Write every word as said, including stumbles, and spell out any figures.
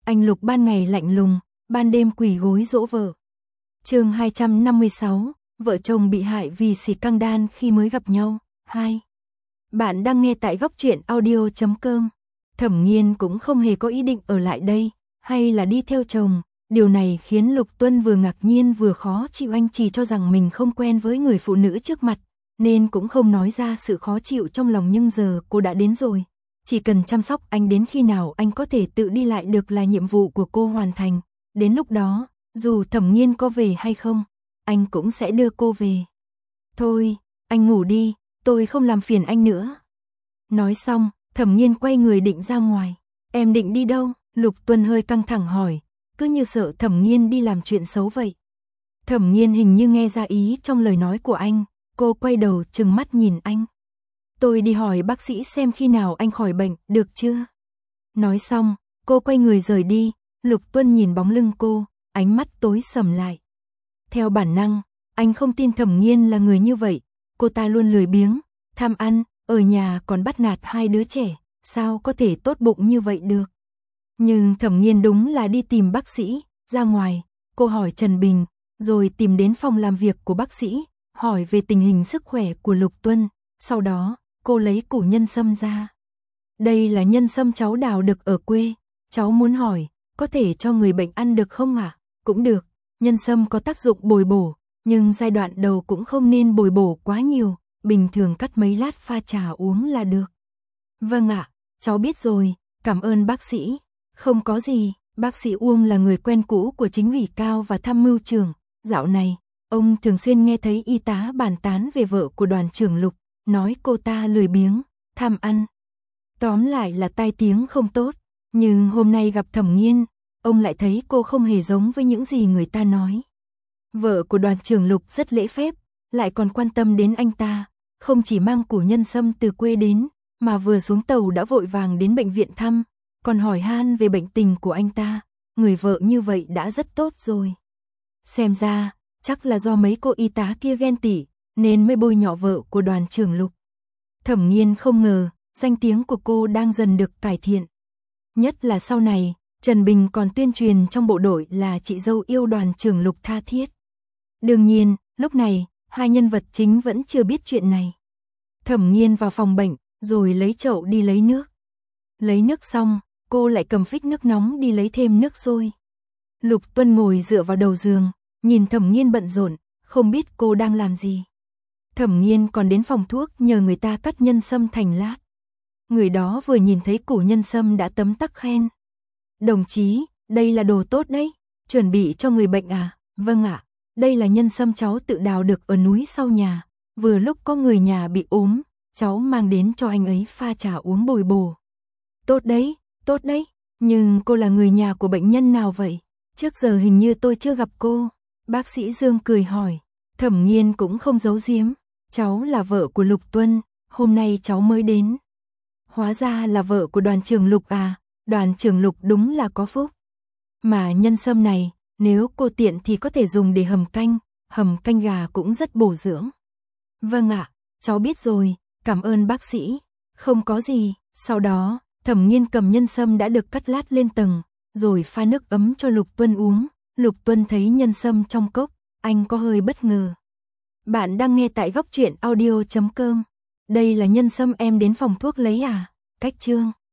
Anh Lục ban ngày lạnh lùng, ban đêm quỳ gối dỗ vợ. Chương hai trăm năm mươi sáu, vợ chồng bị hại vì xì căng đan khi mới gặp nhau. hai. Bạn đang nghe tại góc truyện audio chấm com. Thẩm Nghiên cũng không hề có ý định ở lại đây, hay là đi theo chồng. Điều này khiến Lục Tuân vừa ngạc nhiên vừa khó chịu. Anh chỉ cho rằng mình không quen với người phụ nữ trước mặt, nên cũng không nói ra sự khó chịu trong lòng, nhưng giờ cô đã đến rồi. Chỉ cần chăm sóc anh đến khi nào anh có thể tự đi lại được là nhiệm vụ của cô hoàn thành. Đến lúc đó, dù Thẩm Nghiên có về hay không, anh cũng sẽ đưa cô về. Thôi, anh ngủ đi, tôi không làm phiền anh nữa. Nói xong, Thẩm Nghiên quay người định ra ngoài. Em định đi đâu? Lục Tuân hơi căng thẳng hỏi, cứ như sợ Thẩm Nghiên đi làm chuyện xấu vậy. Thẩm Nghiên hình như nghe ra ý trong lời nói của anh, cô quay đầu trừng mắt nhìn anh. Tôi đi hỏi bác sĩ xem khi nào anh khỏi bệnh, được chưa? Nói xong, cô quay người rời đi. Lục Tuân nhìn bóng lưng cô, ánh mắt tối sầm lại. Theo bản năng, anh không tin Thẩm Nghiên là người như vậy. Cô ta luôn lười biếng, tham ăn, ở nhà còn bắt nạt hai đứa trẻ, sao có thể tốt bụng như vậy được? Nhưng Thẩm Nghiên đúng là đi tìm bác sĩ. Ra ngoài, cô hỏi Trần Bình, rồi tìm đến phòng làm việc của bác sĩ, hỏi về tình hình sức khỏe của Lục Tuân. Sau đó, cô lấy củ nhân sâm ra. Đây là nhân sâm cháu đào được ở quê. Cháu muốn hỏi, có thể cho người bệnh ăn được không ạ? À? Cũng được, nhân sâm có tác dụng bồi bổ, nhưng giai đoạn đầu cũng không nên bồi bổ quá nhiều, bình thường cắt mấy lát pha trà uống là được. Vâng ạ, cháu biết rồi, cảm ơn bác sĩ. Không có gì, bác sĩ Uông là người quen cũ của chính ủy Cao và tham mưu trưởng. Dạo này, ông thường xuyên nghe thấy y tá bàn tán về vợ của đoàn trưởng Lục, nói cô ta lười biếng, tham ăn. Tóm lại là tai tiếng không tốt, nhưng hôm nay gặp Thẩm Nghiên, ông lại thấy cô không hề giống với những gì người ta nói. Vợ của đoàn trưởng Lục rất lễ phép, lại còn quan tâm đến anh ta, không chỉ mang củ nhân sâm từ quê đến, mà vừa xuống tàu đã vội vàng đến bệnh viện thăm, còn hỏi han về bệnh tình của anh ta. Người vợ như vậy đã rất tốt rồi. Xem ra, chắc là do mấy cô y tá kia ghen tị, nên mới bôi nhọ vợ của đoàn trưởng Lục. Thẩm Nghiên không ngờ, danh tiếng của cô đang dần được cải thiện. Nhất là sau này, Trần Bình còn tuyên truyền trong bộ đội là chị dâu yêu đoàn trưởng Lục tha thiết. Đương nhiên, lúc này, hai nhân vật chính vẫn chưa biết chuyện này. Thẩm Nghiên vào phòng bệnh, rồi lấy chậu đi lấy nước. Lấy nước xong, cô lại cầm phích nước nóng đi lấy thêm nước sôi. Lục Tuân ngồi dựa vào đầu giường, nhìn Thẩm Nghiên bận rộn, không biết cô đang làm gì. Thẩm Nghiên còn đến phòng thuốc nhờ người ta cắt nhân sâm thành lát. Người đó vừa nhìn thấy củ nhân sâm đã tấm tắc khen. Đồng chí, đây là đồ tốt đấy, chuẩn bị cho người bệnh à? Vâng ạ, đây là nhân sâm cháu tự đào được ở núi sau nhà. Vừa lúc có người nhà bị ốm, cháu mang đến cho anh ấy pha trà uống bồi bổ. Tốt đấy, tốt đấy, nhưng cô là người nhà của bệnh nhân nào vậy? Trước giờ hình như tôi chưa gặp cô. Bác sĩ Dương cười hỏi. Thẩm Nghiên cũng không giấu giếm. Cháu là vợ của Lục Tuân, hôm nay cháu mới đến. Hóa ra là vợ của đoàn trưởng Lục à, đoàn trưởng Lục đúng là có phúc. Mà nhân sâm này, nếu cô tiện thì có thể dùng để hầm canh, hầm canh gà cũng rất bổ dưỡng. Vâng ạ, cháu biết rồi, cảm ơn bác sĩ. Không có gì. Sau đó, Thẩm Nghiên cầm nhân sâm đã được cắt lát lên tầng, rồi pha nước ấm cho Lục Tuân uống. Lục Tuân thấy nhân sâm trong cốc, anh có hơi bất ngờ. Bạn đang nghe tại góc truyện audio chấm com. Đây là nhân sâm em đến phòng thuốc lấy à? Cách chương